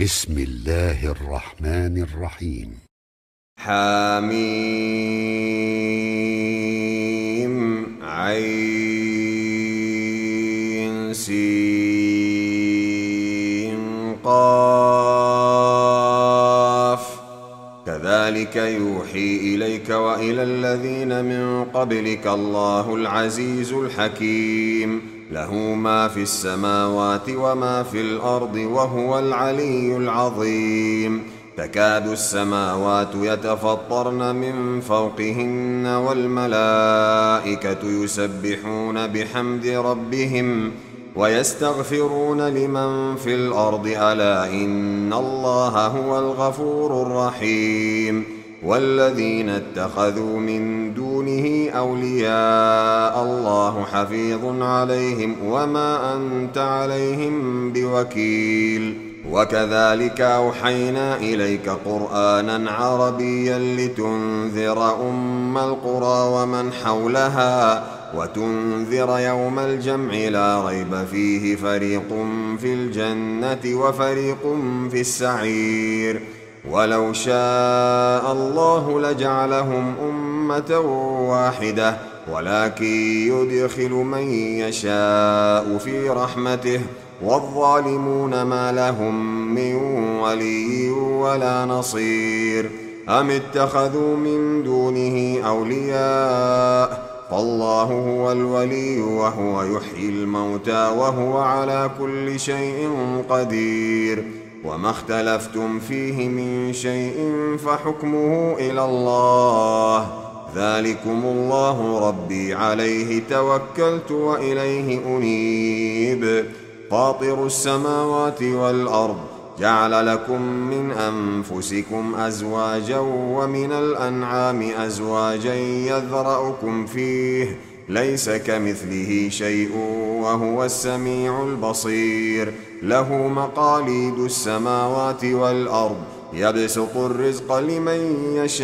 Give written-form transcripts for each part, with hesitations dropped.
بسم الله الرحمن الرحيم. حميم عين سين قاف كذلك يوحي إليك وإلى الذين من قبلك الله العزيز الحكيم له ما في السماوات وما في الأرض وهو العلي العظيم. تكاد السماوات يتفطرن من فوقهن والملائكة يسبحون بحمد ربهم ويستغفرون لمن في الأرض ألا إن الله هو الغفور الرحيم. والذين اتخذوا من دونه أولياء الله حفيظ عليهم وما أنت عليهم بوكيل. وكذلك أوحينا إليك قرآنا عربيا لتنذر أم القرى ومن حولها وتنذر يوم الجمع لا ريب فيه فريق في الجنة وفريق في السعير. ولو شاء الله لجعلهم أمة واحدة ولكن يدخل من يشاء في رحمته والظالمون ما لهم من ولي ولا نصير. أم اتخذوا من دونه أولياء فالله هو الولي وهو يحيي الموتى وهو على كل شيء قدير. وما اختلفتم فيه من شيء فحكمه إلى الله ذلكم الله ربي عليه توكلت وإليه أنيب. فاطر السماوات والأرض جعل لكم من أنفسكم أزواجا ومن الأنعام أزواجا يذرأكم فيه ليس كمثله شيء وهو السميع البصير. له مقاليد السماوات والأرض يبسط الرزق لمن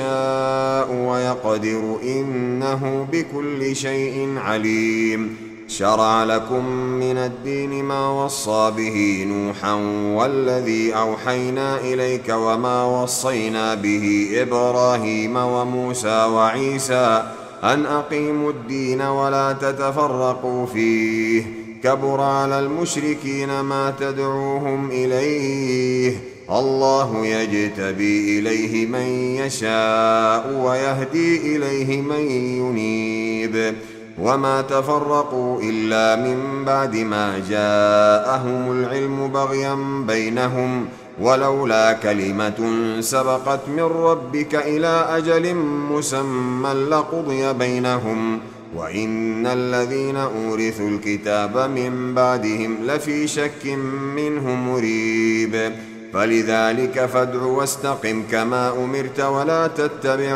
يشاء ويقدر إنه بكل شيء عليم. شرع لكم من الدين ما وصى به نوحا والذي أوحينا إليك وما وصينا به إبراهيم وموسى وعيسى أن أقيموا الدين ولا تتفرقوا فيه. كبر على المشركين ما تدعوهم إليه الله يجتبي إليه من يشاء ويهدي إليه من ينيب. وما تفرقوا إلا من بعد ما جاءهم العلم بغيا بينهم ولولا كلمة سبقت من ربك إلى أجل مسمى لقضي بينهم وإن الذين أورثوا الكتاب من بعدهم لفي شك منه مريب. فلذلك فادع واستقم كما أمرت ولا تتبع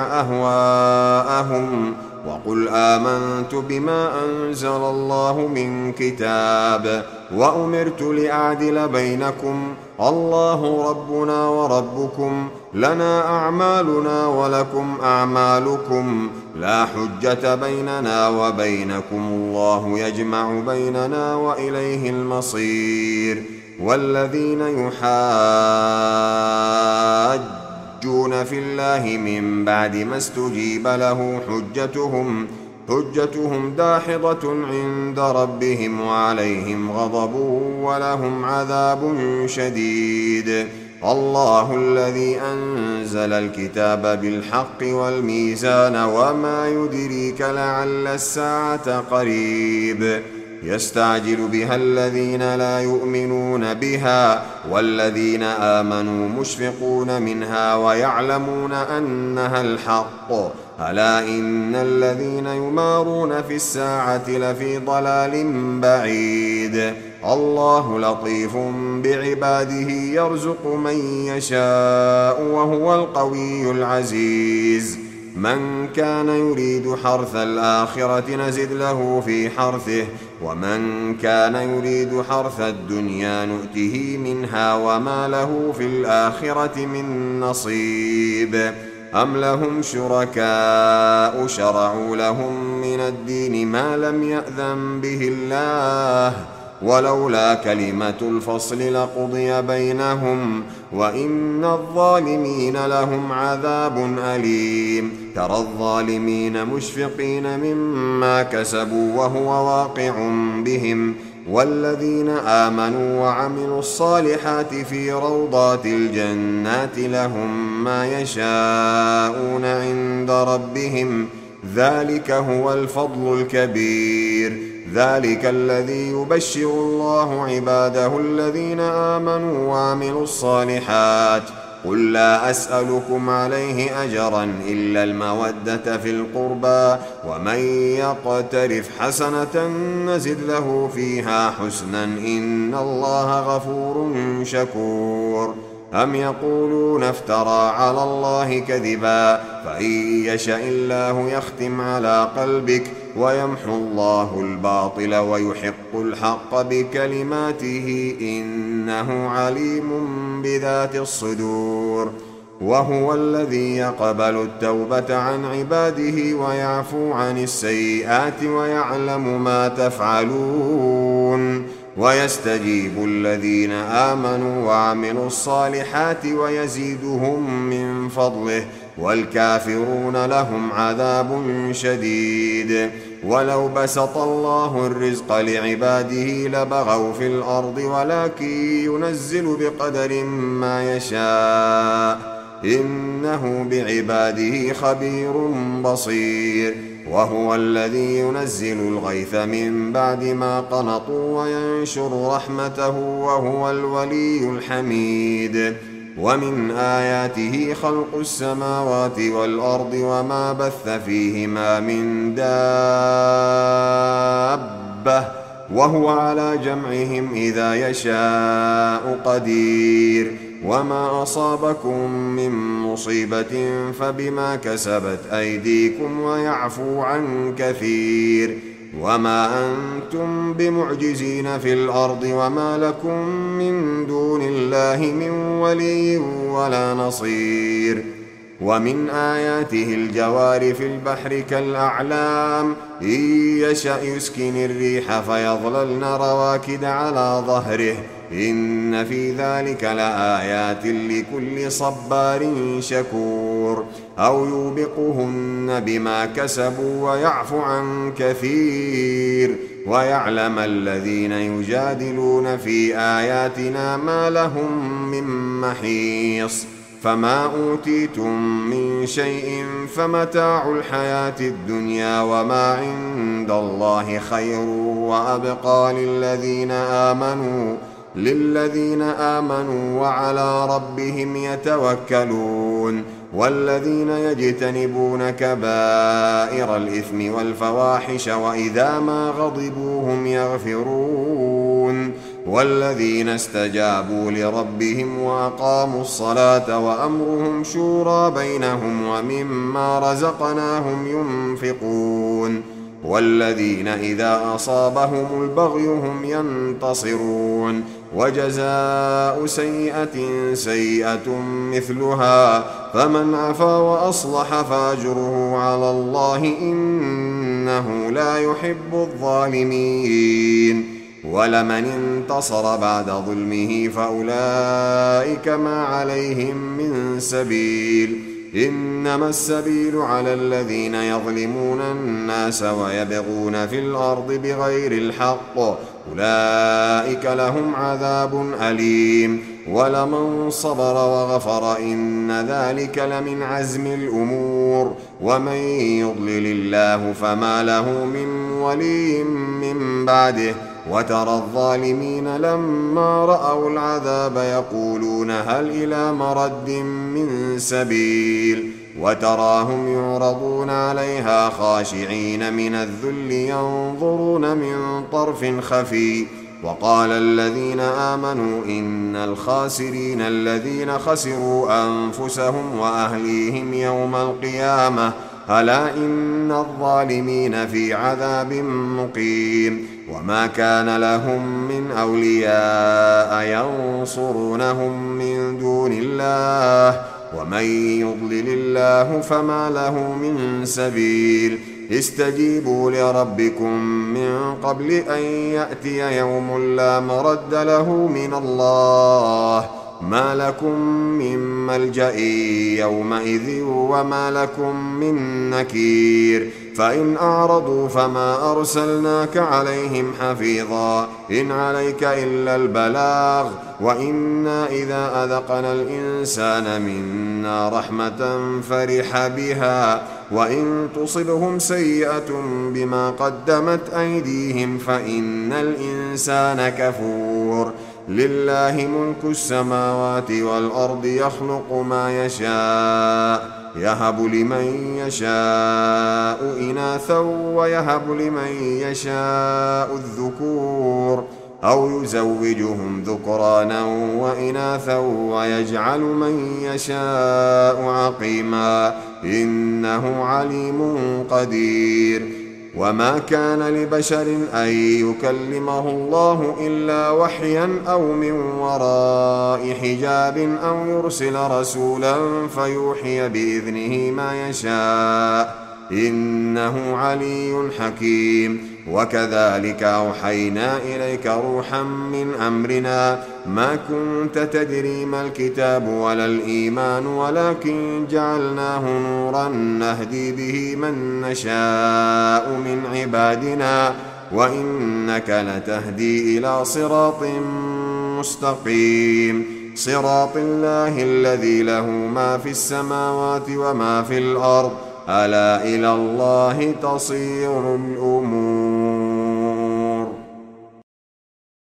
أهواءهم وقل آمنت بما أنزل الله من كتاب وأمرت لأعدل بينكم الله ربنا وربكم لنا أعمالنا ولكم أعمالكم لا حجة بيننا وبينكم الله يجمع بيننا وإليه المصير. والذين يحاجون في الله من بعد ما استجيب له حجتهم داحضة عند ربهم وعليهم غضب ولهم عذاب شديد. الله الذي أنزل الكتاب بالحق والميزان وما يدريك لعل الساعة قريب. يستعجل بها الذين لا يؤمنون بها والذين آمنوا مشفقون منها ويعلمون أنها الحق ألا إن الذين يمارون في الساعة لفي ضلال بعيد. الله لطيف بعباده يرزق من يشاء وهو القوي العزيز. من كان يريد حرث الآخرة نزد له في حرثه ومن كان يريد حرث الدنيا نؤته منها وما له في الآخرة من نصيب. أم لهم شركاء شرعوا لهم من الدين ما لم يأذن به الله ولولا كلمة الفصل لقضي بينهم وإن الظالمين لهم عذاب أليم ترى الظالمين مشفقين مما كسبوا وهو واقع بهم والذين آمنوا وعملوا الصالحات في روضات الجنات لهم ما يشاءون عند ربهم ذلك هو الفضل الكبير ذلك الذي يبشر الله عباده الذين آمنوا وعملوا الصالحات قل لا أسألكم عليه أجرا إلا المودة في القربى ومن يقترف حسنة نزد له فيها حسنا إن الله غفور شكور أم يقولون افترى على الله كذبا فإن يشأ الله يختم على قلبك ويمحو الله الباطل ويحق الحق بكلماته إنه عليم بذات الصدور وهو الذي يقبل التوبة عن عباده ويعفو عن السيئات ويعلم ما تفعلون ويستجيب الذين آمنوا وعملوا الصالحات ويزيدهم من فضله والكافرون لهم عذاب شديد ولو بسط الله الرزق لعباده لبغوا في الأرض ولكن ينزل بقدر ما يشاء إنه بعباده خبير بصير وهو الذي ينزل الغيث من بعد ما قنطوا وينشر رحمته وهو الولي الحميد ومن آياته خلق السماوات والأرض وما بث فيهما من دابة وهو على جمعهم إذا يشاء قدير وما أصابكم من مصيبة فبما كسبت أيديكم ويعفو عن كثير وما أنتم بمعجزين في الأرض وما لكم من دون الله من ولي ولا نصير ومن آياته الجوار في البحر كالأعلام إن يشأ يسكن الريح فيظللن رواكد على ظهره إن في ذلك لآيات لكل صبار شكور أو يوبقهن بما كسبوا ويعفو عن كثير ويعلم الذين يجادلون في آياتنا ما لهم من محيص فما أوتيتم من شيء فمتاع الحياة الدنيا وما عند الله خير وأبقى للذين آمنوا وعلى ربهم يتوكلون والذين يجتنبون كبائر الإثم والفواحش وإذا ما غضبوا هم يغفرون والذين استجابوا لربهم وأقاموا الصلاة وأمرهم شورى بينهم ومما رزقناهم ينفقون والذين إذا أصابهم البغي هم ينتصرون وجزاء سيئة سيئة مثلها فمن عفا وأصلح فأجره على الله إنه لا يحب الظالمين ولمن انتصر بعد ظلمه فأولئك ما عليهم من سبيل إنما السبيل على الذين يظلمون الناس ويبغون في الأرض بغير الحق أولئك لهم عذاب أليم ولمن صبر وغفر إن ذلك لمن عزم الأمور ومن يضلل الله فما له من ولي من بعده وترى الظالمين لما رأوا العذاب يقولون هل إلى مرد من سبيل وتراهم يعرضون عليها خاشعين من الذل ينظرون من طرف خفي وقال الذين آمنوا إن الخاسرين الذين خسروا أنفسهم وأهليهم يوم القيامة ألا إن الظالمين في عذاب مقيم وما كان لهم من أولياء ينصرونهم من دون الله ومن يضلل الله فما له من سبيل استجيبوا لربكم من قبل أن يأتي يوم لا مرد له من الله ما لكم من ملجأ يومئذ وما لكم من نكير فإن أعرضوا فما أرسلناك عليهم حفيظا إن عليك إلا البلاغ وإنا إذا أذقنا الإنسان منا رحمة فرح بها وإن تصبهم سيئة بما قدمت أيديهم فإن الإنسان كفور لله ملك السماوات والأرض يخلق ما يشاء يهب لمن يشاء إناثا ويهب لمن يشاء الذكور أو يزوجهم ذكرانا وإناثا ويجعل من يشاء عقيما إنه عليم قدير وما كان لبشر أن يكلمه الله إلا وحيا أو من وراء حجاب أو يرسل رسولا فيوحي بإذنه ما يشاء إنه علي حكيم وكذلك أوحينا إليك روحا من أمرنا ما كنت تدري ما الكتاب ولا الإيمان ولكن جعلناه نورا نهدي به من نشاء من عبادنا وإنك لتهدي إلى صراط مستقيم صراط الله الذي له ما في السماوات وما في الأرض ألا إلى الله تصير الأمور